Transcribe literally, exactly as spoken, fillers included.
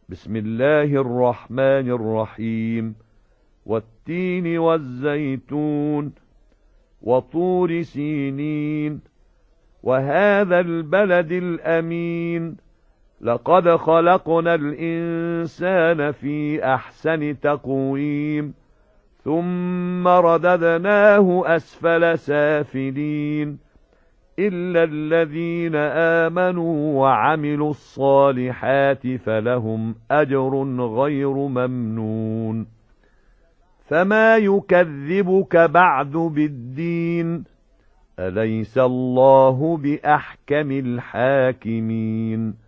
بسم الله الرحمن الرحيم والتين والزيتون وطور سينين وهذا البلد الأمين لقد خلقنا الإنسان في أحسن تقويم ثم رددناه أسفل سافلين إلا الذين آمنوا وعملوا الصالحات فلهم أجر غير ممنون فما يكذبك بعد بالدين أليس الله بأحكم الحاكمين